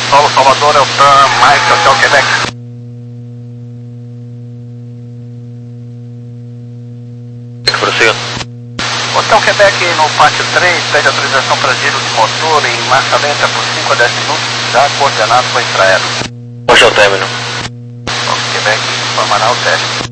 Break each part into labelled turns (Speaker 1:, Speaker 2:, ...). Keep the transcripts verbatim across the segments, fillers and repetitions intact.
Speaker 1: Solo Salvador, é o Tan Mike Hotel Quebec.
Speaker 2: Prossiga.
Speaker 1: Hotel Quebec no pátio três, pede autorização para giro de motor em marcha lenta por cinco a dez minutos, já coordenado com a Infraero.
Speaker 2: Hoje é o término.
Speaker 1: O Quebec informará o teste.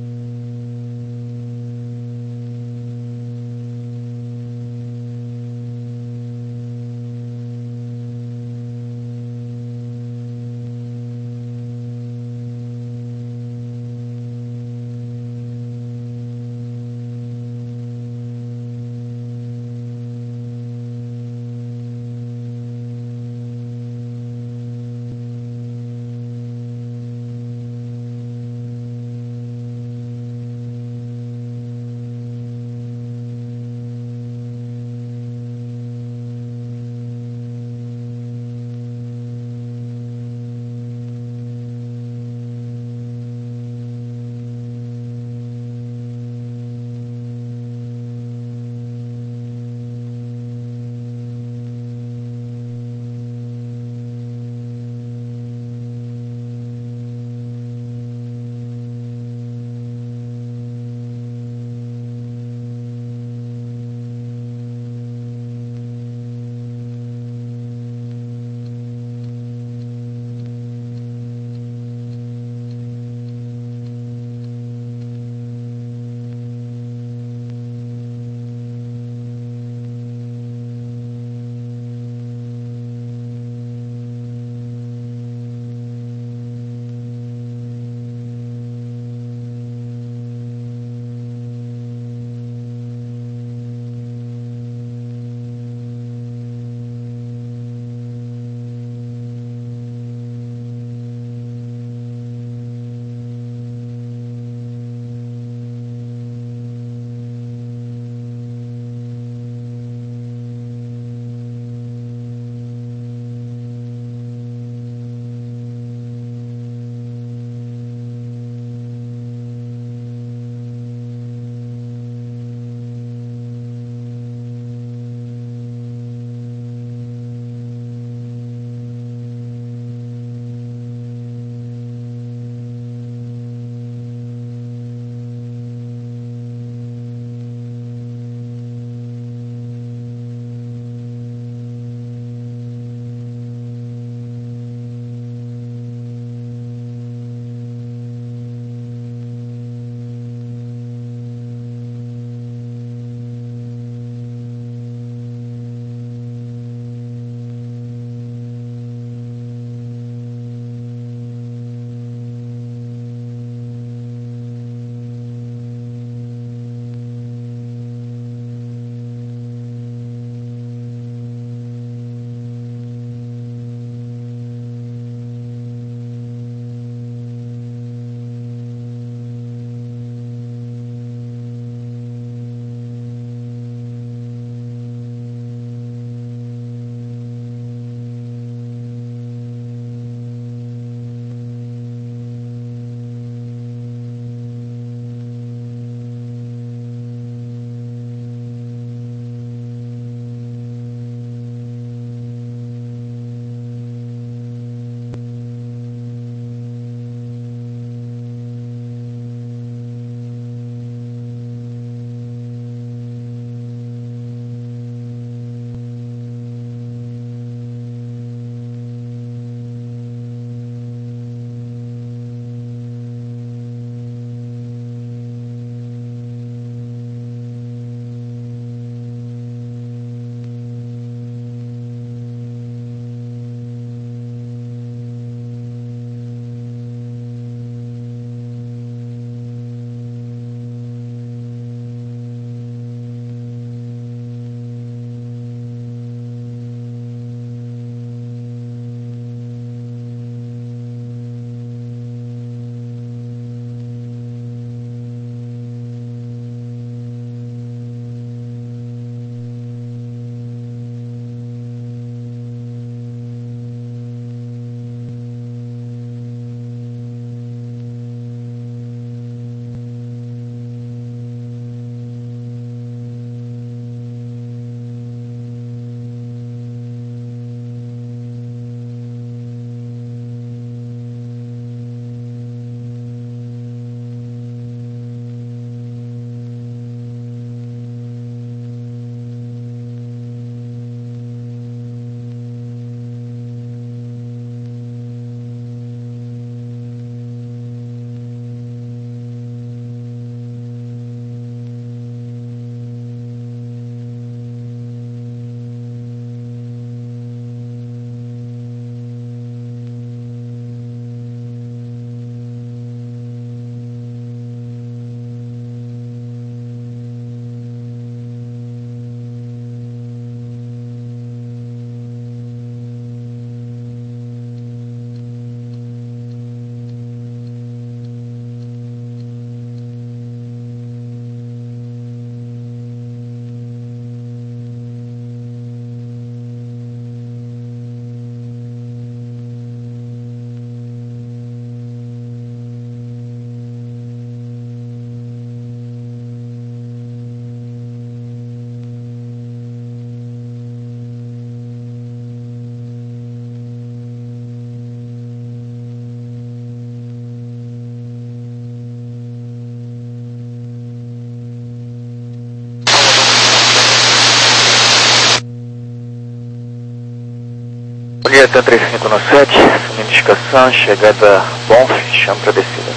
Speaker 3: dia, T três cinco nove sete, assumindo indicação, chegada Bonf, chama para descida.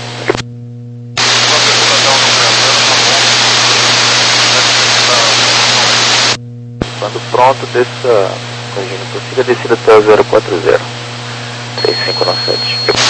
Speaker 3: Quando pronto, desça, corrigindo, prossiga descida até o zero quatro zero, três cinco nove sete.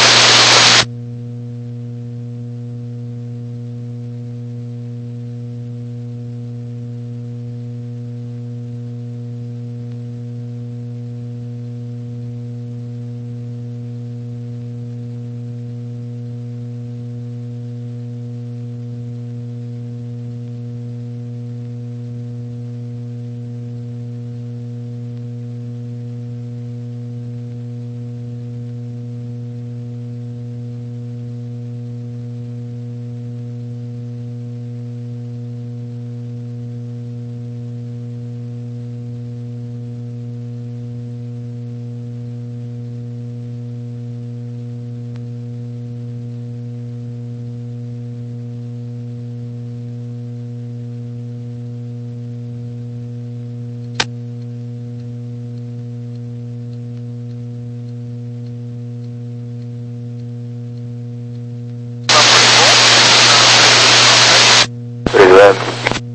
Speaker 3: Obrigado.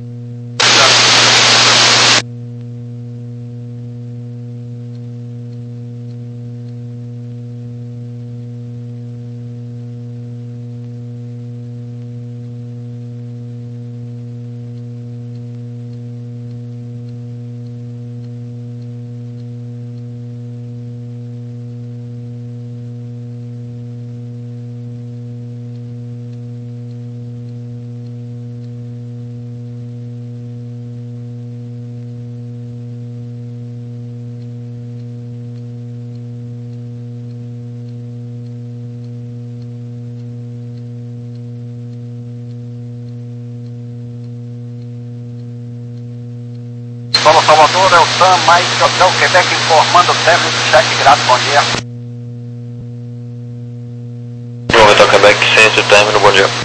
Speaker 1: Solo Salvador, é o Sam, Mike Hotel Quebec informando o término do cheque grátis, bom dia.
Speaker 2: Nome Hotel Quebec, centro, término, bom dia.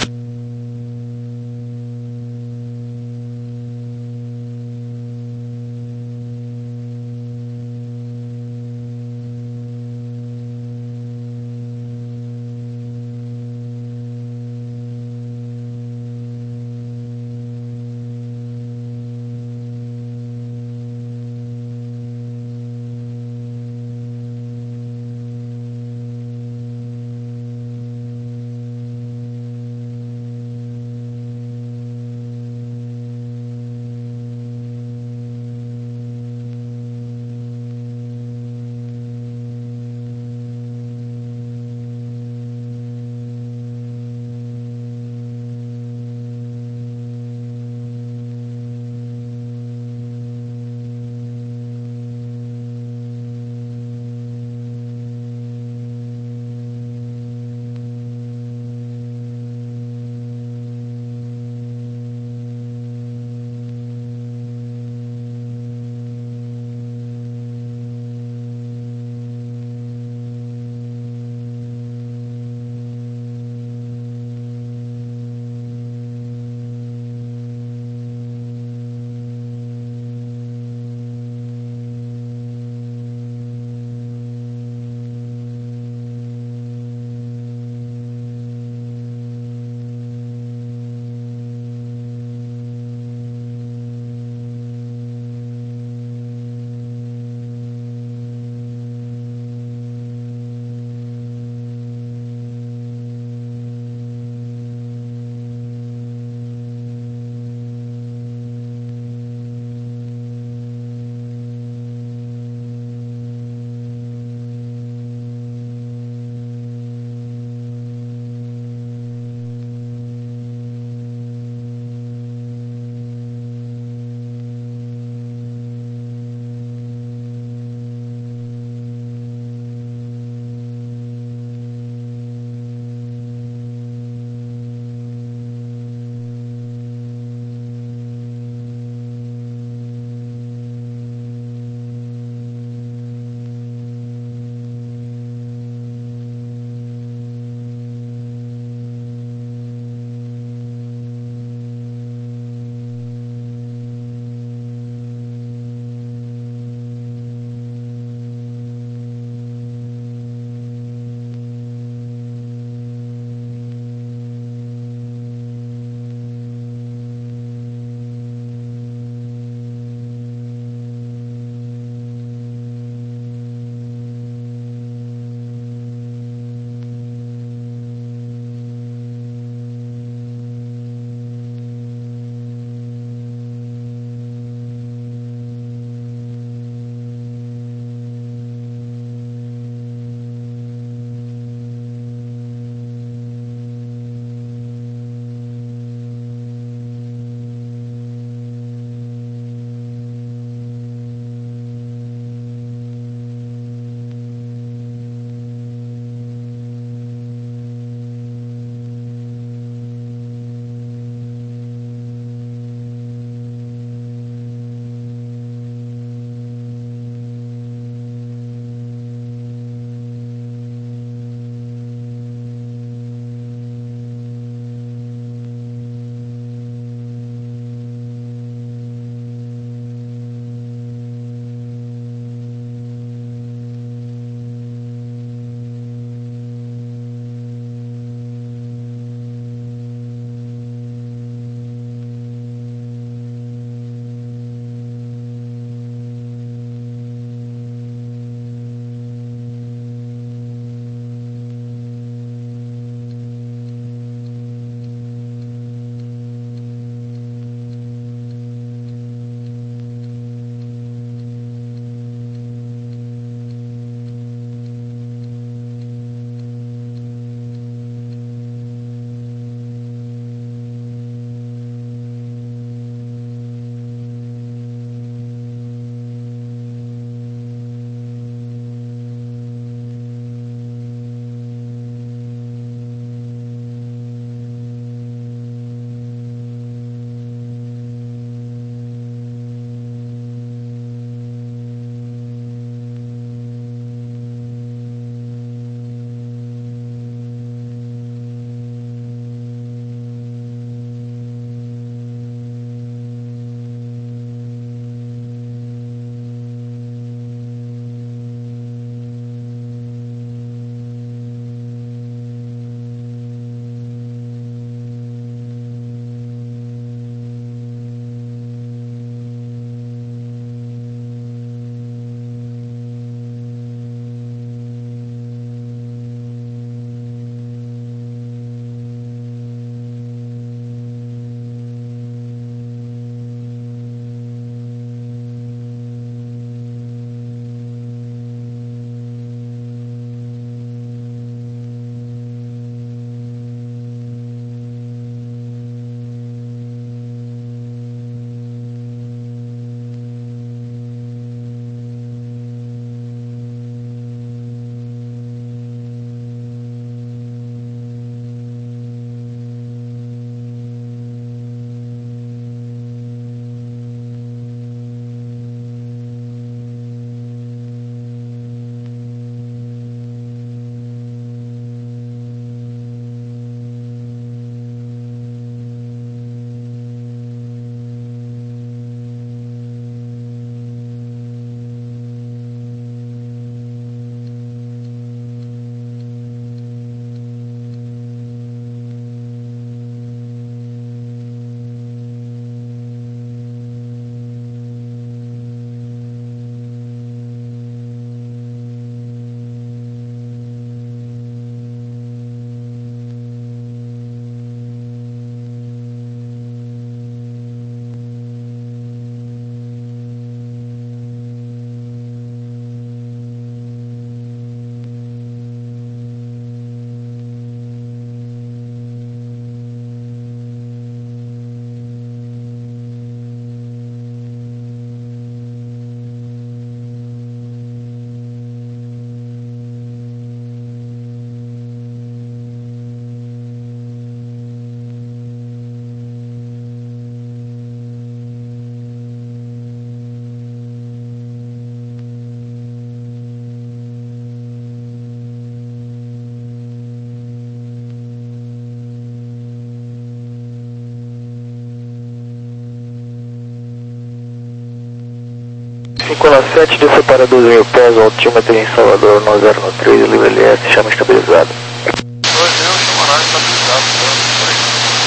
Speaker 3: cinco nove sete, desça para doze mil pés, o altímetro em Salvador, nove zero nove três, livre L S, chama estabilizado.
Speaker 1: dois mil, chama horário estabilizado, por aí.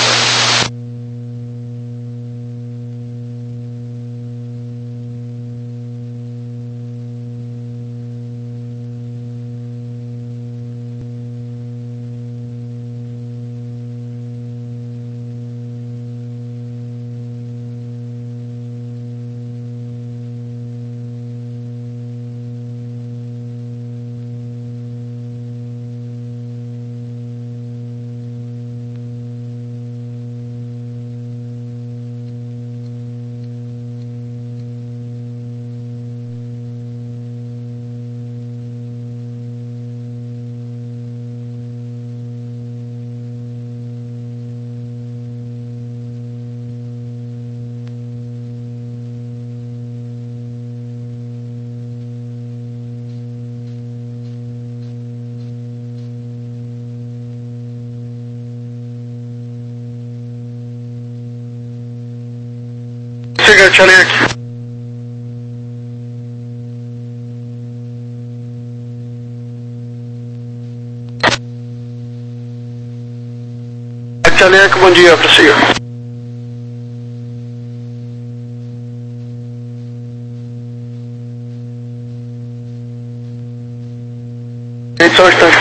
Speaker 1: Chega, Charlie aqui. Charlie aqui, bom dia, prossiga. Gente, só um instante.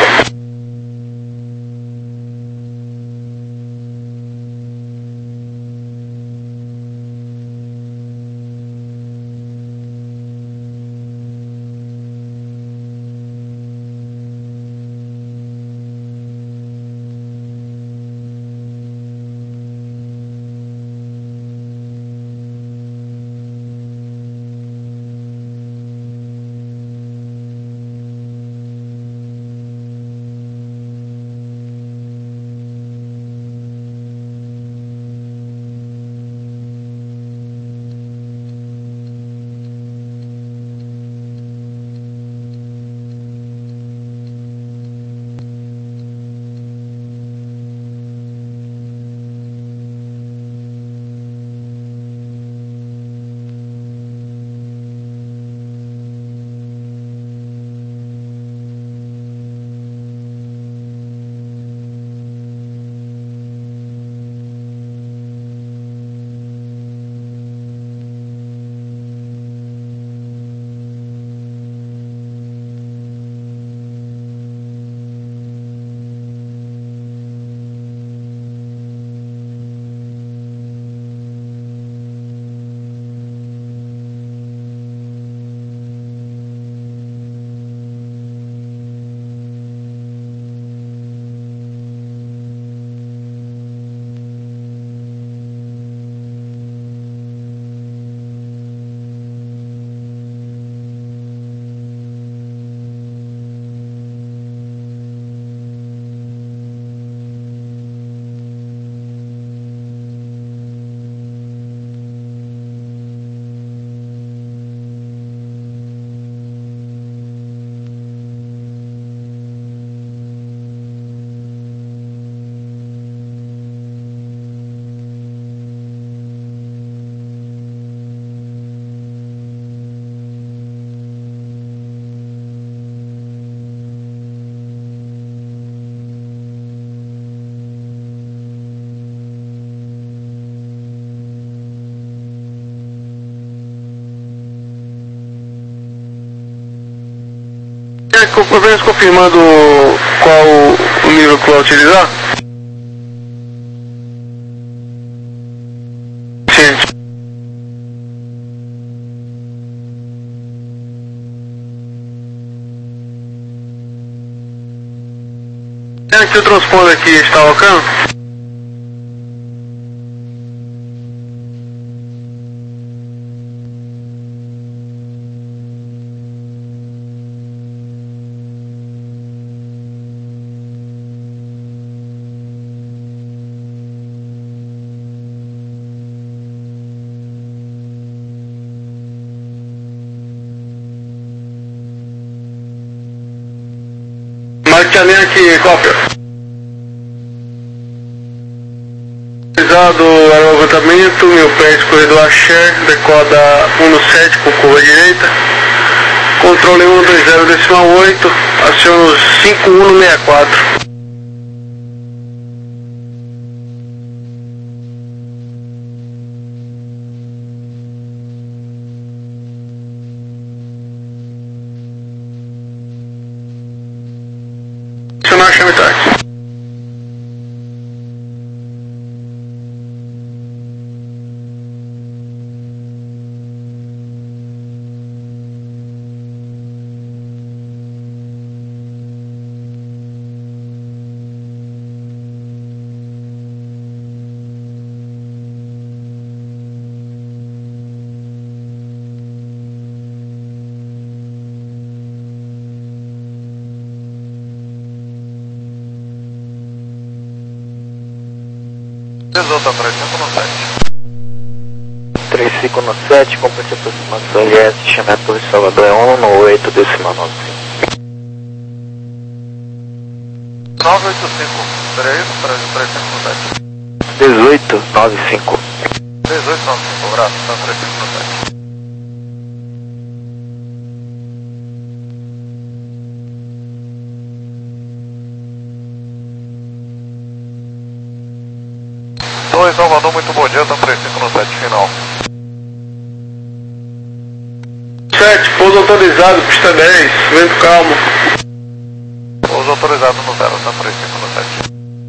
Speaker 1: Apenas confirmando qual o nível que vai utilizar. Sim. É que o transponder aqui está alocando? Marque a linha aqui, cópia.
Speaker 4: comando aerolevantamento, mil pés, corredor Axé, decoda um no sete com curva direita. Controle um dois zero decimal oito, aciono cinco um no sessenta e quatro. Acionar a chamitagem.
Speaker 1: Desolta três cinco no sete.
Speaker 3: três cinco no sete, complete aproximação L S, chame a Torre Salvador, é um no oito, decimal nove cinco.
Speaker 1: nove oito cinco, três, três, três cinco no sete.
Speaker 3: dezoito nove cinco.
Speaker 1: dezoito nove cinco, braço, tá três cinco no sete. Torre Salvador, muito bom dia, tá três cinco no sete, final.
Speaker 4: sete, pouso autorizado, pista dez, vento calmo.
Speaker 1: Pouso autorizado no zero, tá três cinco no sete.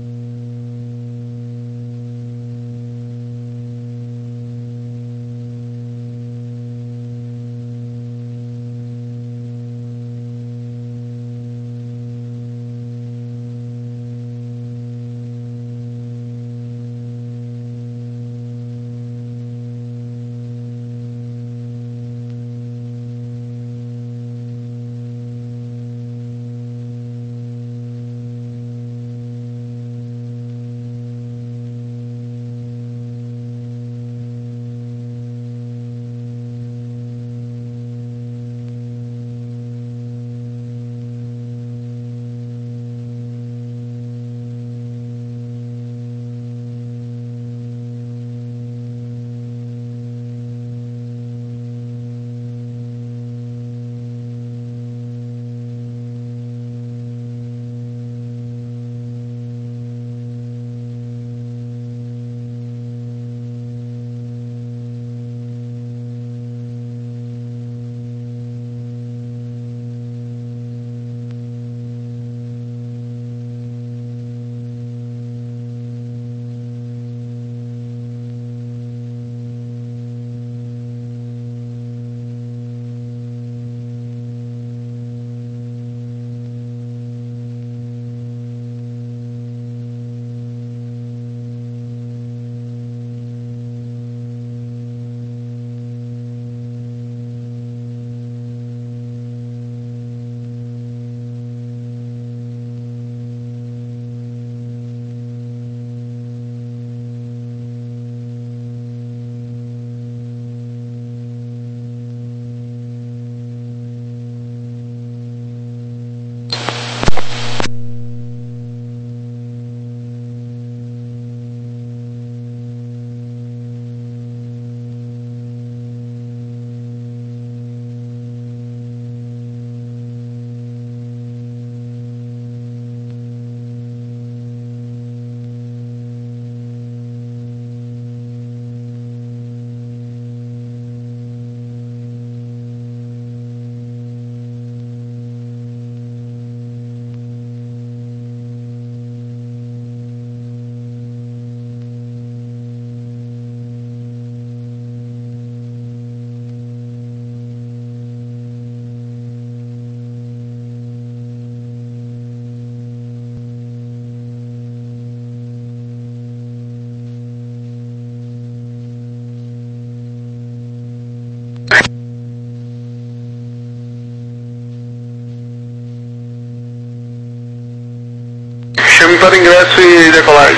Speaker 4: Chame para ingresso e decolagem.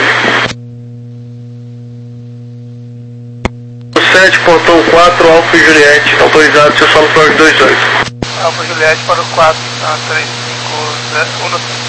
Speaker 4: sete, portão quatro, Alfa e Juliette, tá autorizado, seu solo para os dois dois.
Speaker 1: Alfa e Juliette para o quatro, tá três cinco um no sete.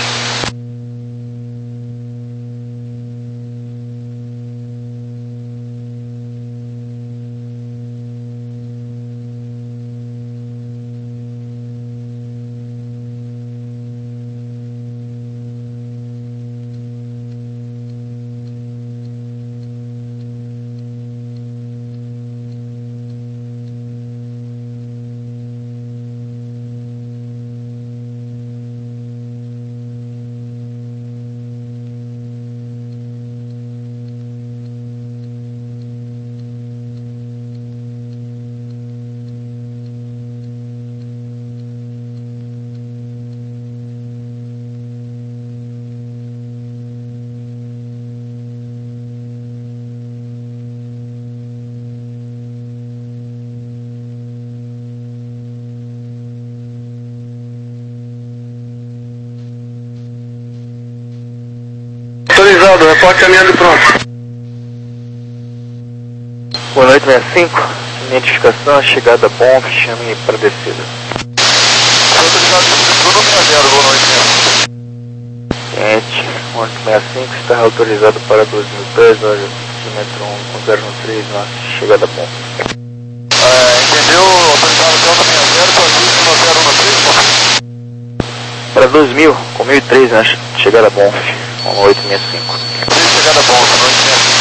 Speaker 4: reporte alinhado e pronto.
Speaker 3: Boa noite, sessenta e cinco. Identificação, chegada bom, chame para descida.
Speaker 2: Autorizado tudo sessenta e zero, boa noite mesmo.
Speaker 3: Cliente, um sessenta e cinco, está autorizado para dois mil três, olha, centímetro um zero um três, nossa, chegada bom.
Speaker 2: É, entendeu? Autorizado Delta sessenta e zero para dois mil zero um três,
Speaker 3: Para dois mil, com mil e três, né? Chegada bom, um oito sessenta e cinco.
Speaker 2: chegada bom, boa noite mesmo.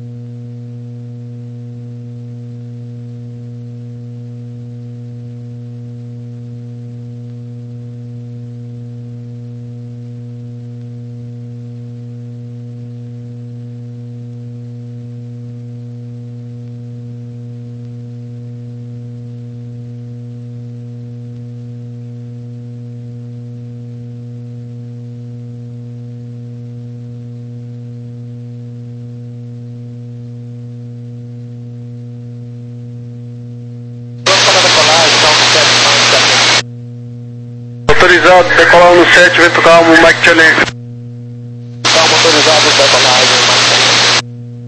Speaker 4: Autorizado, decolar no sete, vem tocar o Mike Charlie.
Speaker 2: Tá motorizado, decolagem, mas...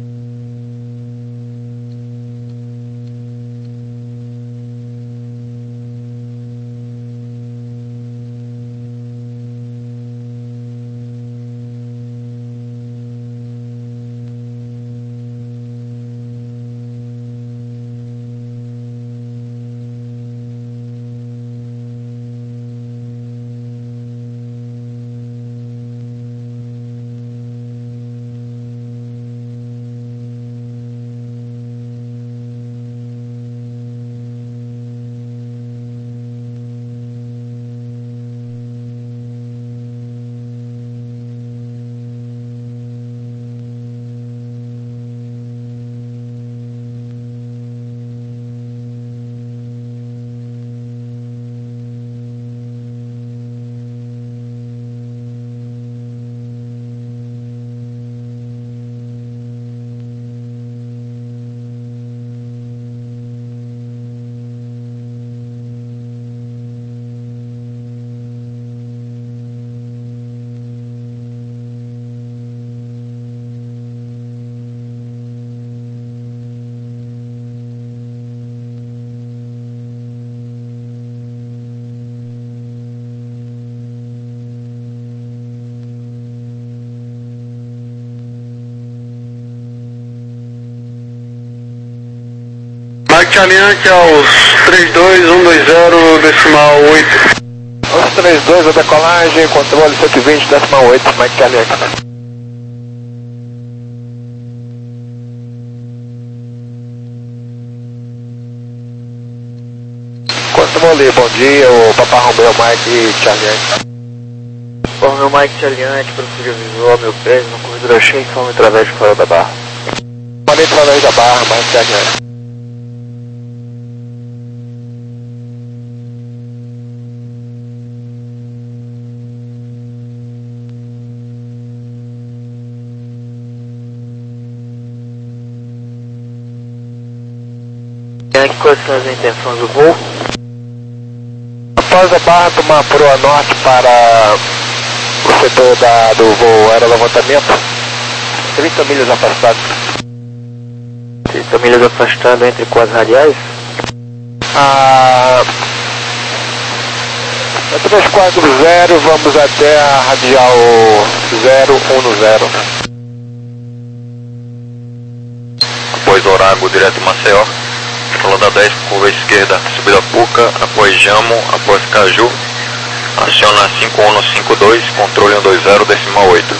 Speaker 4: Mike Charlie aqui aos três dois um dois zero, decimal oito.
Speaker 3: Os três dois, a decolagem, controle cento e vinte, decimal oito, Mike Charlie aqui. Controle, bom dia, o Papa Romeo Mike Charlie. Bom, meu Mike Charlie, prossiga visual, meu pé, no corredor cheio, fome através de fora da barra. Falei através da barra, Mike Charlie. Quais são as intenções do voo? Após a barra, tomar proa norte para o setor da, do voo aerolevantamento, trinta milhas afastado. trinta milhas afastado entre quais radiais? Ah, três quatro zero, vamos até a radial zero um zero.
Speaker 2: Após Orago, direto em Maceió. Falando a dez, curva esquerda, subida Puca, após Jamo, após Caju, aciona cinco um cinco dois, controle um dois zero, decimal oito.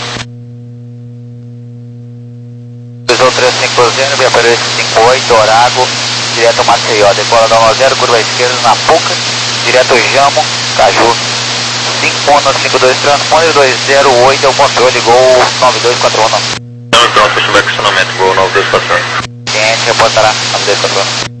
Speaker 5: Visão três cinco zero, B P cinco oito, Orago, direto Maceió, decola nove zero, curva esquerda na Puca, direto Jamo, Caju, cinco um cinco dois, transponder dois zero oito, é o controle, Gol nove dois quatro um.
Speaker 2: Não, pronto, fechou o acionamento, Gol nove dois quatro um.
Speaker 5: Cliente, reportará nove dois quatro um.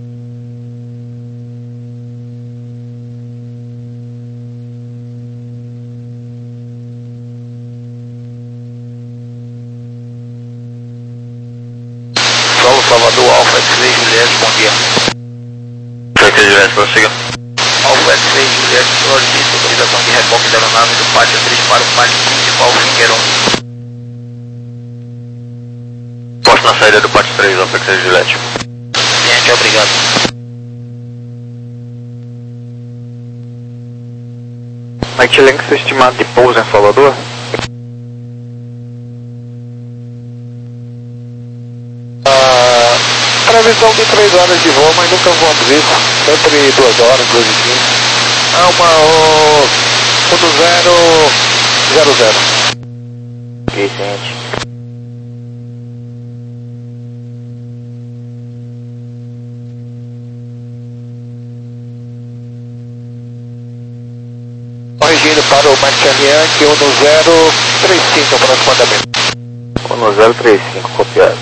Speaker 3: Salvador, Alfa X-Ray Juliette, bom dia.
Speaker 2: Alfa X-Ray Juliette, prossiga.
Speaker 3: Alfa X-Ray Juliette, solicita autorização de reboque da aeronave do pátio três para o pátio principal Fingueirão.
Speaker 2: saída do pátio três, Apex Gillette.
Speaker 5: Gente, obrigado.
Speaker 3: Mike Chilling, seu estimado de pouso em Salvador? Ah, previsão de três horas de voo, mas nunca voamos isso. Sempre duas horas, duas e quinze. Ah, uma o um do zero zero zero.
Speaker 5: Ok, gente.
Speaker 3: Corrigindo para o Mike Aliante, um no zero três cinco aproximadamente. um no zero três cinco, copiado.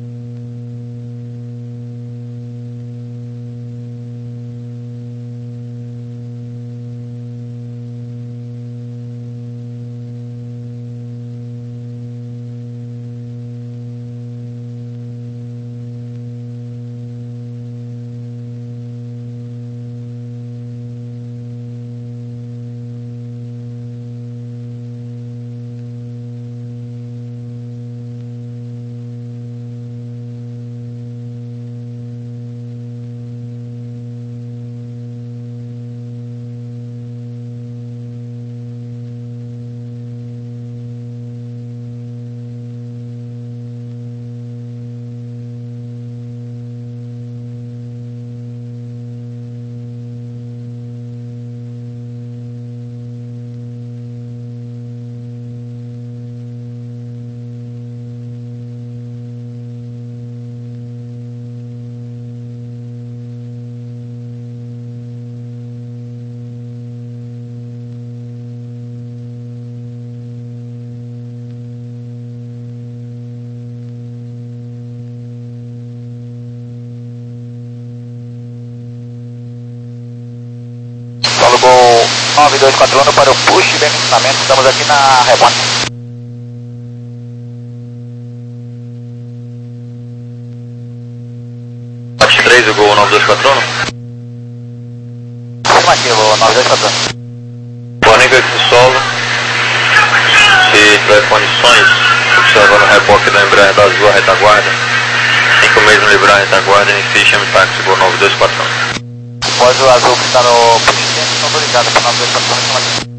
Speaker 5: Solo Gol nove dois quatro um para o push de ensinamento, estamos aqui na rebote.
Speaker 2: Pátio três, o Gol nove dois quatro um.
Speaker 5: Afirmativo, nove dois quatro um.
Speaker 2: Fornica aqui solo. Se tiver condições, observando o reboque da embreagem da azul, a retaguarda. Cinco mesmo livrar a retaguarda, inicie chame táxi, Gol nove dois quatro um.
Speaker 5: Após o azul que está no push de estão autorizados para nove dois quatro um.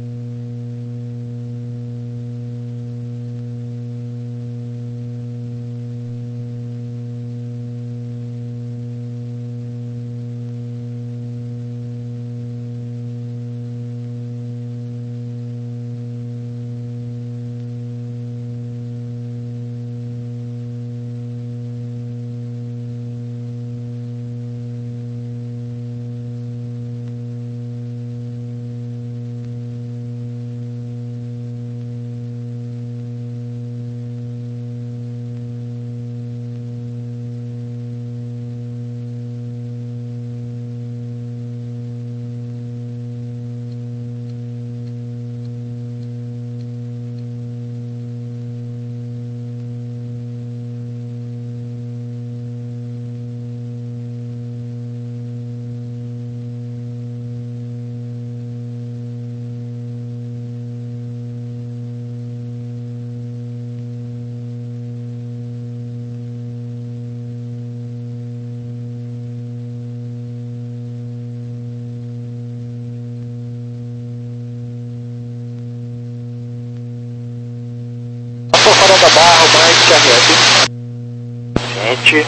Speaker 3: Farol da Barra, o Mike Aliante. Gente.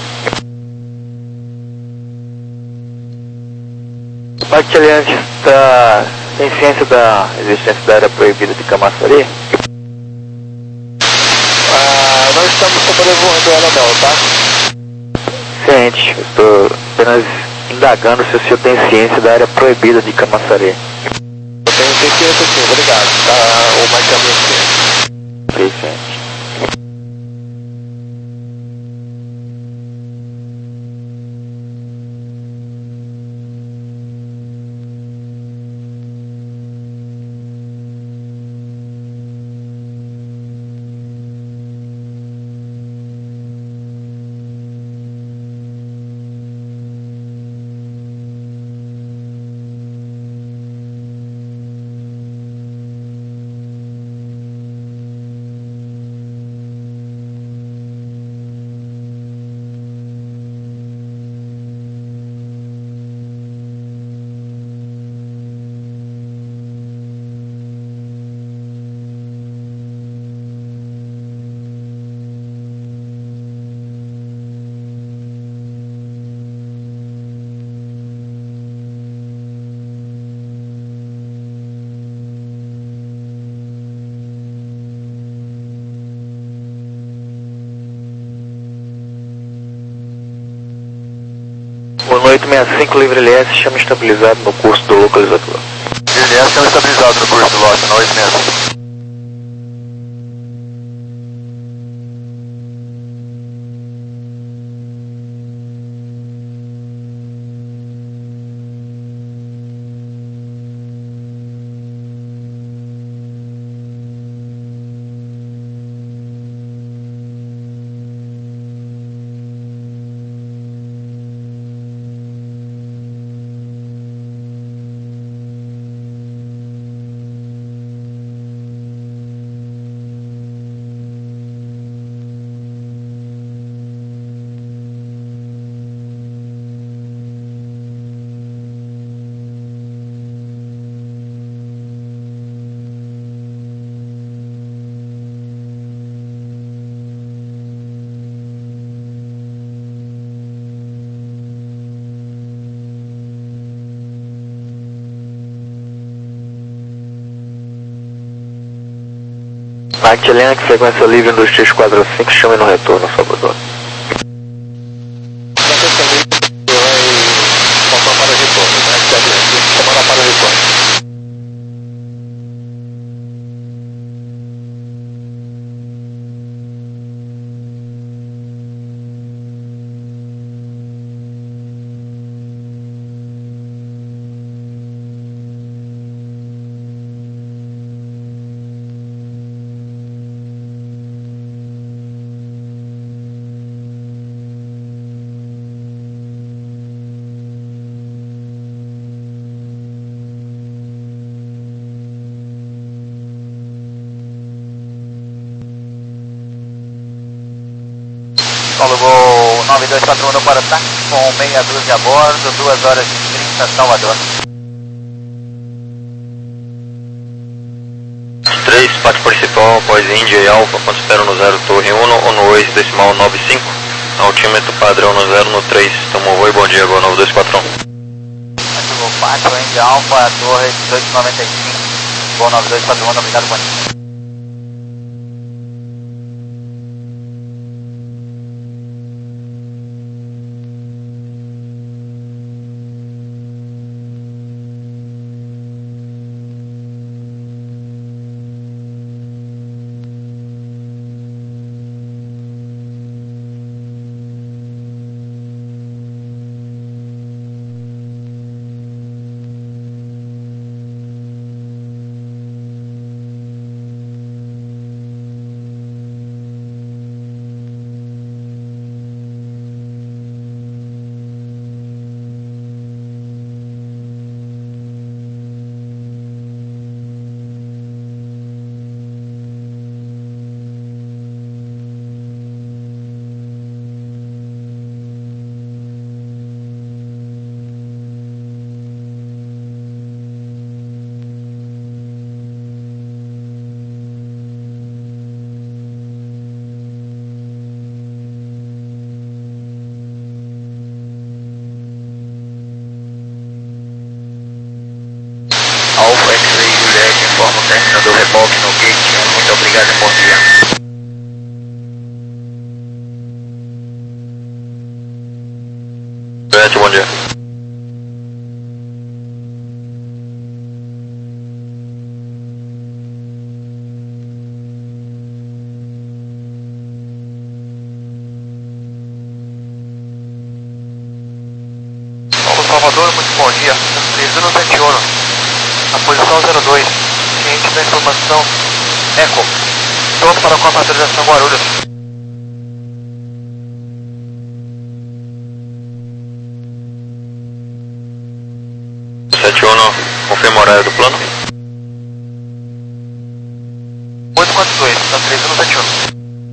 Speaker 3: Mike Aliante está sem ciência da existência da área proibida de Camaçari? Ah, não estamos sobrevoando ela não, tá? Ciente, estou apenas indagando se o senhor tem ciência da área proibida de Camaçari. Eu tenho ciência sim, obrigado. Tá, o Mike Aliante. Ok, ciente. oito seis cinco, livre L S, chama estabilizado no curso do localizador.
Speaker 5: Livre L S, chama estabilizado no curso do lote, no oito seis cinco.
Speaker 3: Mike Juliana, frequência livre um dois três quatro cinco, chame no retorno, Salvador.
Speaker 2: Frequência livre, vai faltar para retorno, Mike Juliana, chamará para retorno.
Speaker 5: Paulo Gol nove dois quatro um no para táxi com meia dúzia a bordo, duas horas e trinta, Salvador.
Speaker 2: três, pátio principal, após Índia e Alfa, quando espero no zero, torre um ou no oito, decimal nove cinco. Altímetro padrão no zero, no três, tomou voo e bom dia, Gol nove dois quatro um.
Speaker 5: Gol pátio, Índia Alfa, torre dezoito noventa e cinco, Gol nove dois quatro um, obrigado, bom dia. Alfa X-Ray Juliette, informa o término do reboque no gate um, muito obrigado e bom dia.
Speaker 2: Juliette, bom dia.
Speaker 5: Paulo Salvador, muito bom dia. três um sete um. A posição zero dois, ciente da informação, Eco, pronto para a confraternização Guarulhos.
Speaker 2: sete um, confirma o horário do plano.
Speaker 5: oito quatro dois, tá três um sete um.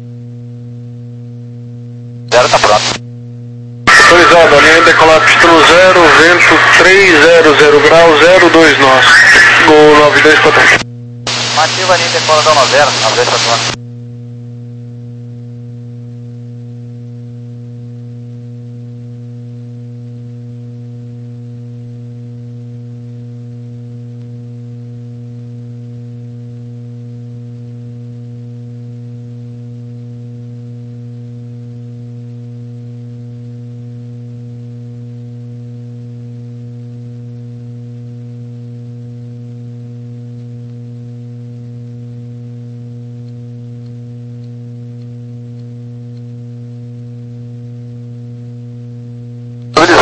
Speaker 5: Zero tá pronto.
Speaker 4: Autorizado, a linha de decolar pista no zero, vento trezentos graus, zero dois nós. Gol nove dois quatro um.
Speaker 5: Ativa a linha de decola da zero, nove dois quatro um.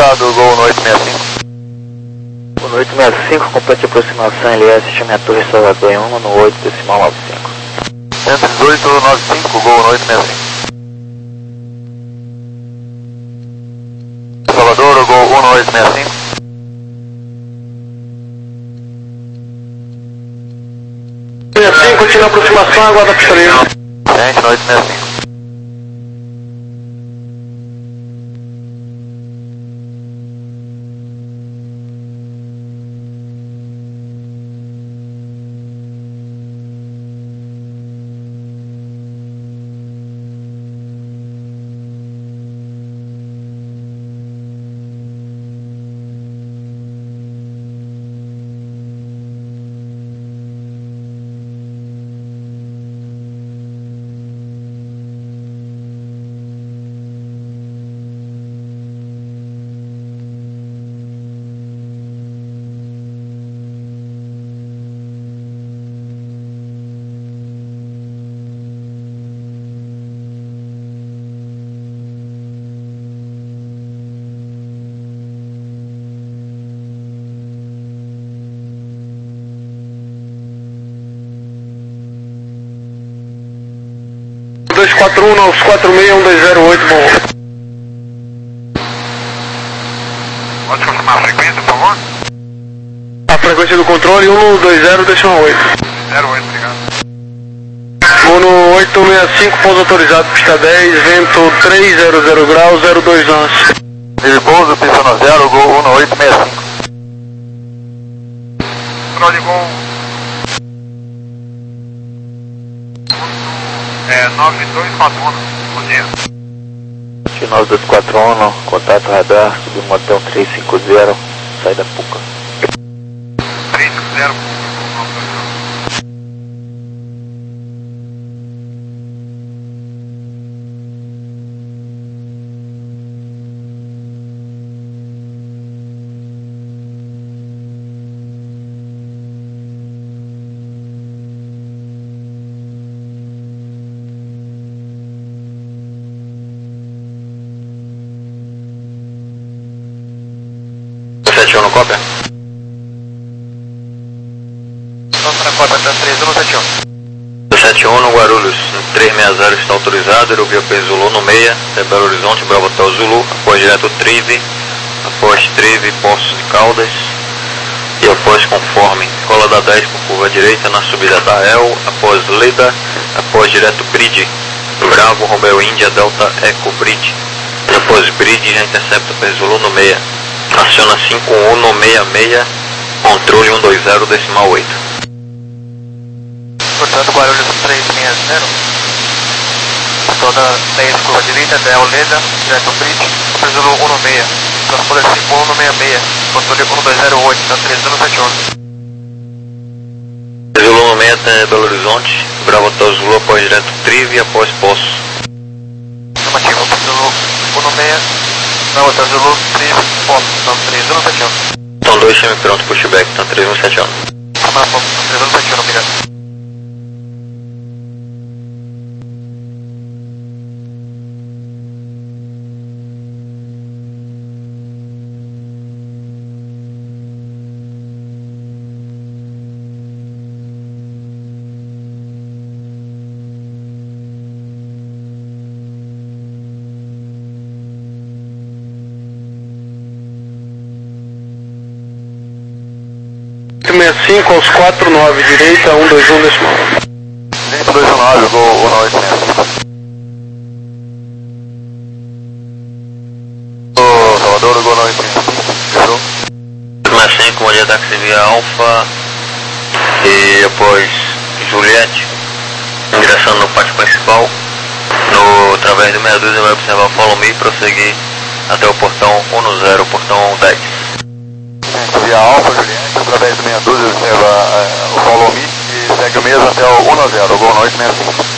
Speaker 3: Obrigado, Gol no oito seis cinco. No oito seis cinco, complete aproximação L S, chame a Torre Salvador em um no oito decimal nove cinco. cento e dezoito, nove cinco, Gol no oito seis cinco. Salvador, Gol um no oito seis cinco.
Speaker 4: seis cinco, continua a aproximação, aguarda a pistoleira.
Speaker 3: Gente, no oito seis cinco.
Speaker 4: dois quatro um, nove quatro seis, um dois zero oito, bom.
Speaker 1: Pode confirmar a frequência, por favor?
Speaker 4: A frequência do controle um dois zero decimal oito.
Speaker 1: zero oito, obrigado.
Speaker 4: Vou no oito seis cinco, pouso autorizado, pista dez, vento trezentos graus, zero dois lance.
Speaker 3: Ele pouso, pista no zero, Gol um no oito seis cinco.
Speaker 1: Controle Gol. É nove dois quatro um, bom dia.
Speaker 3: nove dois quatro um, contato radar, subiu motel trezentos e cinquenta, sai da Puca.
Speaker 1: trezentos e cinquenta.
Speaker 2: sete um no cópia?
Speaker 3: Vamos na cópia, tá três um no sete um.
Speaker 2: sete um no Guarulhos, no três seis zero está autorizado, Aerovia Zulu no meia, até Belo Horizonte, Bravo Hotel Zulu, após direto Trive, após Trive, Poços de Caldas, e após conforme, cola da dez com curva direita na subida da El, após Leda, após direto Bridge, Bravo, Romeo Índia, Delta Eco Bridge, e após Bridge já intercepta P Zulu no meia, aciona cinco um no seis seis, controle um dois zero decimal oito.
Speaker 3: Portanto, Guarulhos três seis zero. Toda dez curva direita, Del Leda, direto Bridge, P Zulu um no seis. Transponder cinco um no seis seis, controle um dois zero oito, tá três um no sete um.
Speaker 2: P Zulu no meia até Belo Horizonte, Bravo Hotel Zulu após direto Trive e após Poços.
Speaker 3: Informativo, P Zulu um no seis, Bravo Hotel Zulu, Trive, Poços, então três um no sete um.
Speaker 2: São dois semi-pronto pushback, então três um sete um.
Speaker 3: Informação, três um no sete um, obrigado.
Speaker 4: seis cinco aos quatro nove, direita um dois um decimal.
Speaker 3: Direita dois um nove, Gol um no oito seis cinco. Ô, Salvador, Gol no oito seis cinco. Fechou?
Speaker 2: seis cinco, bom dia, táxi via Alfa, e após Juliette, ingressando no pátio principal, no, através do meia dúzia vai observar o Follow Me e prosseguir até o portão um zero, portão dez.
Speaker 3: Gente, via Alfa, Juliette, através do meia dúzia, observa uh, o Follow Me e segue o mesmo até o um zero, Gol no oito seis cinco.